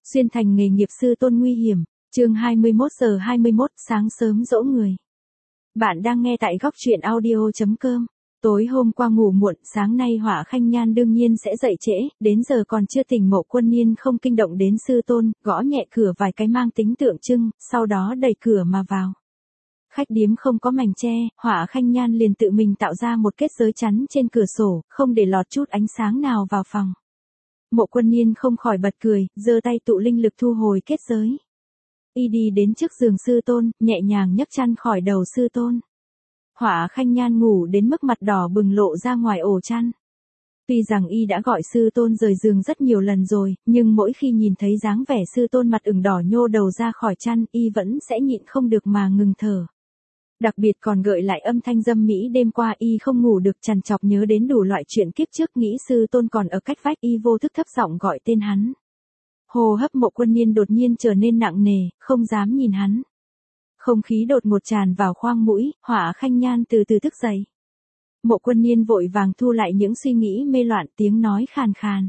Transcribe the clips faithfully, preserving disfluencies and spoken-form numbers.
Xuyên thành nghề nghiệp sư tôn nguy hiểm, chương hai mươi mốt giờ hai mươi mốt sáng sớm dỗ người. Bạn đang nghe tại góc truyện audio chấm com. Tối hôm qua ngủ muộn, sáng nay Hỏa Khanh Nhan đương nhiên sẽ dậy trễ, đến giờ còn chưa tỉnh. Mộ Quân Niên không kinh động đến sư tôn, gõ nhẹ cửa vài cái mang tính tượng trưng, sau đó đẩy cửa mà vào. Khách điếm không có mảnh che, Hỏa Khanh Nhan liền tự mình tạo ra một kết giới chắn trên cửa sổ, không để lọt chút ánh sáng nào vào phòng. Mộ Quân Niên không khỏi bật cười, giơ tay tụ linh lực thu hồi kết giới. Y đi đến trước giường sư tôn, nhẹ nhàng nhấc chăn khỏi đầu sư tôn. Hỏa Khanh Nhan ngủ đến mức mặt đỏ bừng lộ ra ngoài ổ chăn. Tuy rằng y đã gọi sư tôn rời giường rất nhiều lần rồi, nhưng mỗi khi nhìn thấy dáng vẻ sư tôn mặt ửng đỏ nhô đầu ra khỏi chăn, y vẫn sẽ nhịn không được mà ngừng thở. Đặc biệt còn gợi lại âm thanh dâm mỹ đêm qua y không ngủ được, trằn trọc nhớ đến đủ loại chuyện kiếp trước, nghĩ sư tôn còn ở cách vách, y vô thức thấp giọng gọi tên hắn. Hô hấp Mộ Quân Niên đột nhiên trở nên nặng nề, không dám nhìn hắn. Không khí đột ngột tràn vào khoang mũi, Hỏa Khanh Nhan từ từ thức dậy. Mộ Quân Niên vội vàng thu lại những suy nghĩ mê loạn, tiếng nói khàn khàn.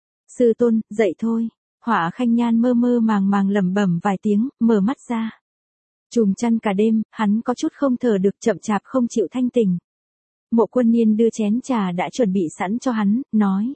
Sư tôn, dậy thôi. Hỏa Khanh Nhan mơ mơ màng màng lẩm bẩm vài tiếng, mở mắt ra. Trùm chăn cả đêm, hắn có chút không thở được, chậm chạp không chịu thanh tỉnh. Mộ Quân Niên đưa chén trà đã chuẩn bị sẵn cho hắn, nói.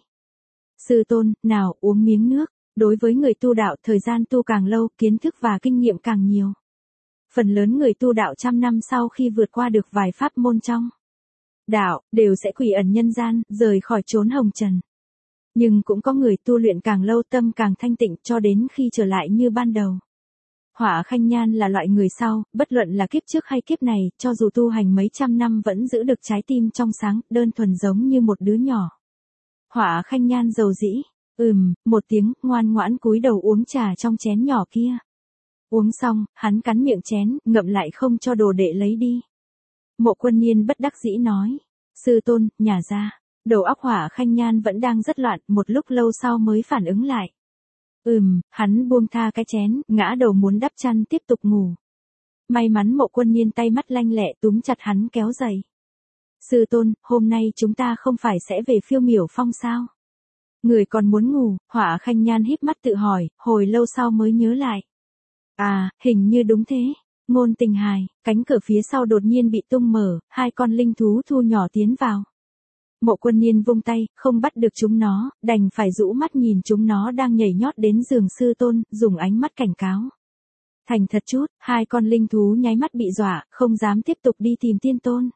Sư tôn, nào, uống miếng nước. Đối với người tu đạo, thời gian tu càng lâu, kiến thức và kinh nghiệm càng nhiều. Phần lớn người tu đạo trăm năm sau khi vượt qua được vài pháp môn trong đạo, đều sẽ quỷ ẩn nhân gian, rời khỏi chốn hồng trần. Nhưng cũng có người tu luyện càng lâu tâm càng thanh tịnh cho đến khi trở lại như ban đầu. Hỏa Khanh Nhan là loại người sau, bất luận là kiếp trước hay kiếp này, cho dù tu hành mấy trăm năm vẫn giữ được trái tim trong sáng, đơn thuần giống như một đứa nhỏ. Hỏa Khanh Nhan dầu dĩ, ừm, một tiếng, ngoan ngoãn cúi đầu uống trà trong chén nhỏ kia. Uống xong, hắn cắn miệng chén, ngậm lại không cho đồ đệ lấy đi. Mộ Quân Niên bất đắc dĩ nói, sư tôn, nhả ra. Đầu óc Hỏa Khanh Nhan vẫn đang rất loạn, một lúc lâu sau mới phản ứng lại. Ừm, hắn buông tha cái chén, ngã đầu muốn đắp chăn tiếp tục ngủ. May mắn Mộ Quân Niên tay mắt lanh lẹ túm chặt hắn kéo dậy. Sư tôn, hôm nay chúng ta không phải sẽ về Phiêu Miểu Phong sao? Người còn muốn ngủ, Hỏa Khanh Nhan híp mắt tự hỏi, hồi lâu sau mới nhớ lại. À, hình như đúng thế. Ngôn Tình Hài, cánh cửa phía sau đột nhiên bị tung mở, hai con linh thú thu nhỏ tiến vào. Mộ Quân Niên vung tay, không bắt được chúng nó, đành phải rũ mắt nhìn chúng nó đang nhảy nhót đến giường sư tôn, dùng ánh mắt cảnh cáo. Thành thật chút, hai con linh thú nháy mắt bị dọa, không dám tiếp tục đi tìm tiên tôn.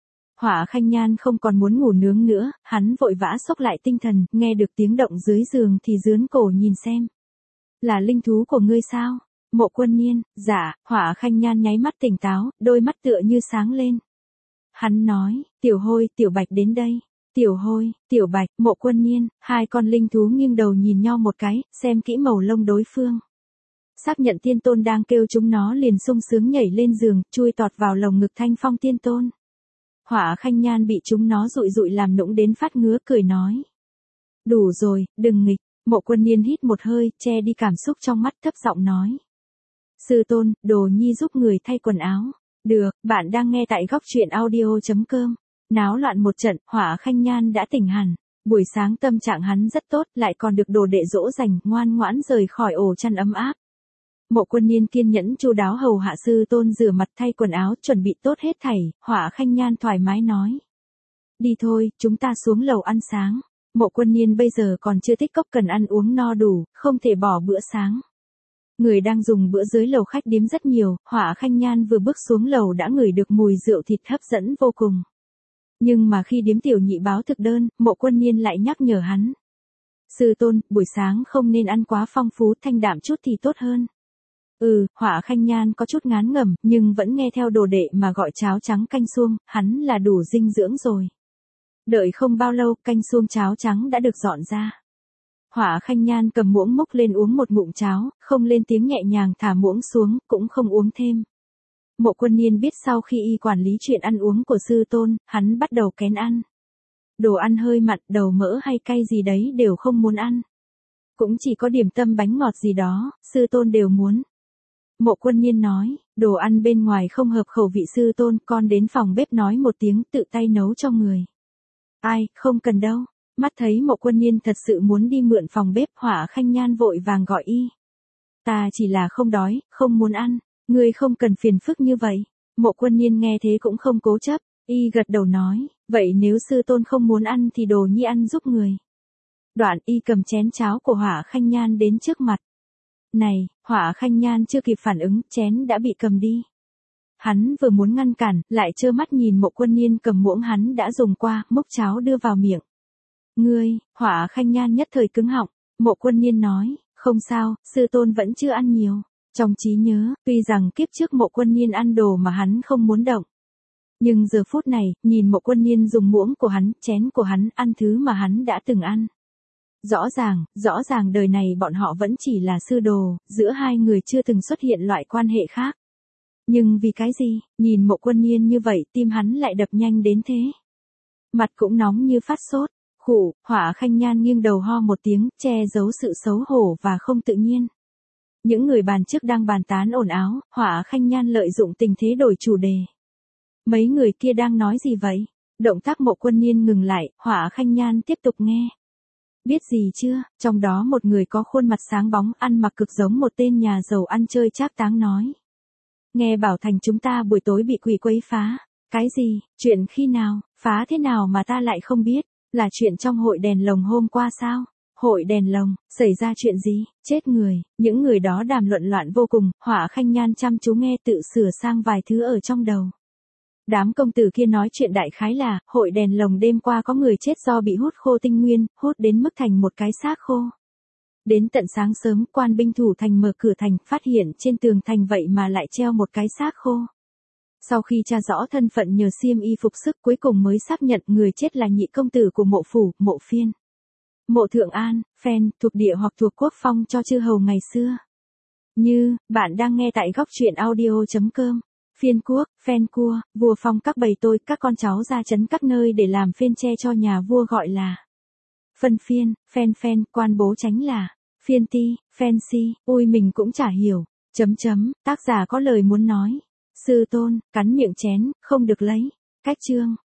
Hỏa Khanh Nhan không còn muốn ngủ nướng nữa, hắn vội vã xốc lại tinh thần, nghe được tiếng động dưới giường thì dướn cổ nhìn xem. Là linh thú của ngươi sao? Mộ Quân Niên, dạ. Hỏa Khanh Nhan nháy mắt tỉnh táo, đôi mắt tựa như sáng lên. Hắn nói, Tiểu Hôi, Tiểu Bạch đến đây. Tiểu Hôi, Tiểu Bạch, Mộ Quân Niên, hai con linh thú nghiêng đầu nhìn nhau một cái, xem kỹ màu lông đối phương. Xác nhận tiên tôn đang kêu chúng nó liền sung sướng nhảy lên giường, chui tọt vào lồng ngực Thanh Phong tiên tôn. Hỏa Khanh Nhan bị chúng nó dụi dụi làm nũng đến phát ngứa, cười nói. Đủ rồi, đừng nghịch. Mộ Quân Niên hít một hơi, che đi cảm xúc trong mắt, thấp giọng nói. Sư tôn, đồ nhi giúp người thay quần áo. Được, bạn đang nghe tại góc truyện audio chấm com. Náo loạn một trận, Hỏa Khanh Nhan đã tỉnh hẳn. Buổi sáng tâm trạng hắn rất tốt, lại còn được đồ đệ dỗ dành, ngoan ngoãn rời khỏi ổ chăn ấm áp. Mộ Quân Niên kiên nhẫn chu đáo hầu hạ sư tôn rửa mặt thay quần áo, chuẩn bị tốt hết thảy, Hỏa Khanh Nhan thoải mái nói. Đi thôi, chúng ta xuống lầu ăn sáng. Mộ Quân Niên bây giờ còn chưa tích cốc, cần ăn uống no đủ, không thể bỏ bữa sáng. Người đang dùng bữa dưới lầu khách điếm rất nhiều, Hỏa Khanh Nhan vừa bước xuống lầu đã ngửi được mùi rượu thịt hấp dẫn vô cùng. Nhưng mà khi điếm tiểu nhị báo thực đơn, Mộ Quân Niên lại nhắc nhở hắn. Sư tôn, buổi sáng không nên ăn quá phong phú, thanh đạm chút thì tốt hơn. Ừ, Hỏa Khanh Nhan có chút ngán ngẩm, nhưng vẫn nghe theo đồ đệ mà gọi cháo trắng canh suông, hắn là đủ dinh dưỡng rồi. Đợi không bao lâu, canh suông cháo trắng đã được dọn ra. Hỏa Khanh Nhan cầm muỗng múc lên uống một ngụm cháo, không lên tiếng, nhẹ nhàng thả muỗng xuống, cũng không uống thêm. Mộ Quân Niên biết sau khi y quản lý chuyện ăn uống của sư tôn, hắn bắt đầu kén ăn. Đồ ăn hơi mặn, đầu mỡ hay cay gì đấy đều không muốn ăn. Cũng chỉ có điểm tâm bánh ngọt gì đó, sư tôn đều muốn. Mộ Quân Niên nói, đồ ăn bên ngoài không hợp khẩu vị sư tôn, con đến phòng bếp nói một tiếng, tự tay nấu cho người. Ai, không cần đâu. Mắt thấy Mộ Quân Niên thật sự muốn đi mượn phòng bếp, Hỏa Khanh Nhan vội vàng gọi y. Ta chỉ là không đói, không muốn ăn, ngươi không cần phiền phức như vậy. Mộ Quân Niên nghe thế cũng không cố chấp, y gật đầu nói, vậy nếu sư tôn không muốn ăn thì đồ nhi ăn giúp người. Đoạn y cầm chén cháo của Hỏa Khanh Nhan đến trước mặt. Này, Hỏa Khanh Nhan chưa kịp phản ứng, chén đã bị cầm đi. Hắn vừa muốn ngăn cản, lại trơ mắt nhìn Mộ Quân Niên cầm muỗng hắn đã dùng qua, múc cháo đưa vào miệng. Ngươi, Hỏa Khanh Nhan nhất thời cứng họng, Mộ Quân Niên nói, không sao, sư tôn vẫn chưa ăn nhiều. Trong trí nhớ, tuy rằng kiếp trước Mộ Quân Niên ăn đồ mà hắn không muốn động. Nhưng giờ phút này, nhìn Mộ Quân Niên dùng muỗng của hắn, chén của hắn, ăn thứ mà hắn đã từng ăn. Rõ ràng, rõ ràng đời này bọn họ vẫn chỉ là sư đồ, giữa hai người chưa từng xuất hiện loại quan hệ khác. Nhưng vì cái gì, nhìn Mộ Quân Niên như vậy tim hắn lại đập nhanh đến thế. Mặt cũng nóng như phát sốt, khụ, Hỏa Khanh Nhan nghiêng đầu ho một tiếng, che giấu sự xấu hổ và không tự nhiên. Những người bàn trước đang bàn tán ồn ào, Hỏa Khanh Nhan lợi dụng tình thế đổi chủ đề. Mấy người kia đang nói gì vậy? Động tác Mộ Quân Niên ngừng lại, Hỏa Khanh Nhan tiếp tục nghe. Biết gì chưa, trong đó một người có khuôn mặt sáng bóng ăn mặc cực giống một tên nhà giàu ăn chơi trác táng nói. Nghe bảo thành chúng ta buổi tối bị quỷ quấy phá. Cái gì, chuyện khi nào, phá thế nào mà ta lại không biết, là chuyện trong hội đèn lồng hôm qua sao? Hội đèn lồng, xảy ra chuyện gì, chết người, những người đó đàm luận loạn vô cùng, Hỏa Khanh Nhan chăm chú nghe tự sửa sang vài thứ ở trong đầu. Đám công tử kia nói chuyện đại khái là, hội đèn lồng đêm qua có người chết do bị hút khô tinh nguyên, hút đến mức thành một cái xác khô. Đến tận sáng sớm, quan binh thủ thành mở cửa thành, phát hiện trên tường thành vậy mà lại treo một cái xác khô. Sau khi tra rõ thân phận nhờ xiêm y phục sức cuối cùng mới xác nhận người chết là nhị công tử của Mộ phủ, Mộ Phiên. Mộ Thượng An, Phen, thuộc địa hoặc thuộc quốc phong cho chư hầu ngày xưa. Như, bạn đang nghe tại góc truyện audio.com. Phiên quốc, Phen cua, vua phong các bầy tôi, các con cháu ra trấn các nơi để làm phên tre cho nhà vua gọi là. Phân phiên, Phen Phen, quan bố tránh là. Phiên ti, Phen si, ui mình cũng chả hiểu. Chấm chấm, tác giả có lời muốn nói. Sư tôn, cắn miệng chén, không được lấy. Cách chương.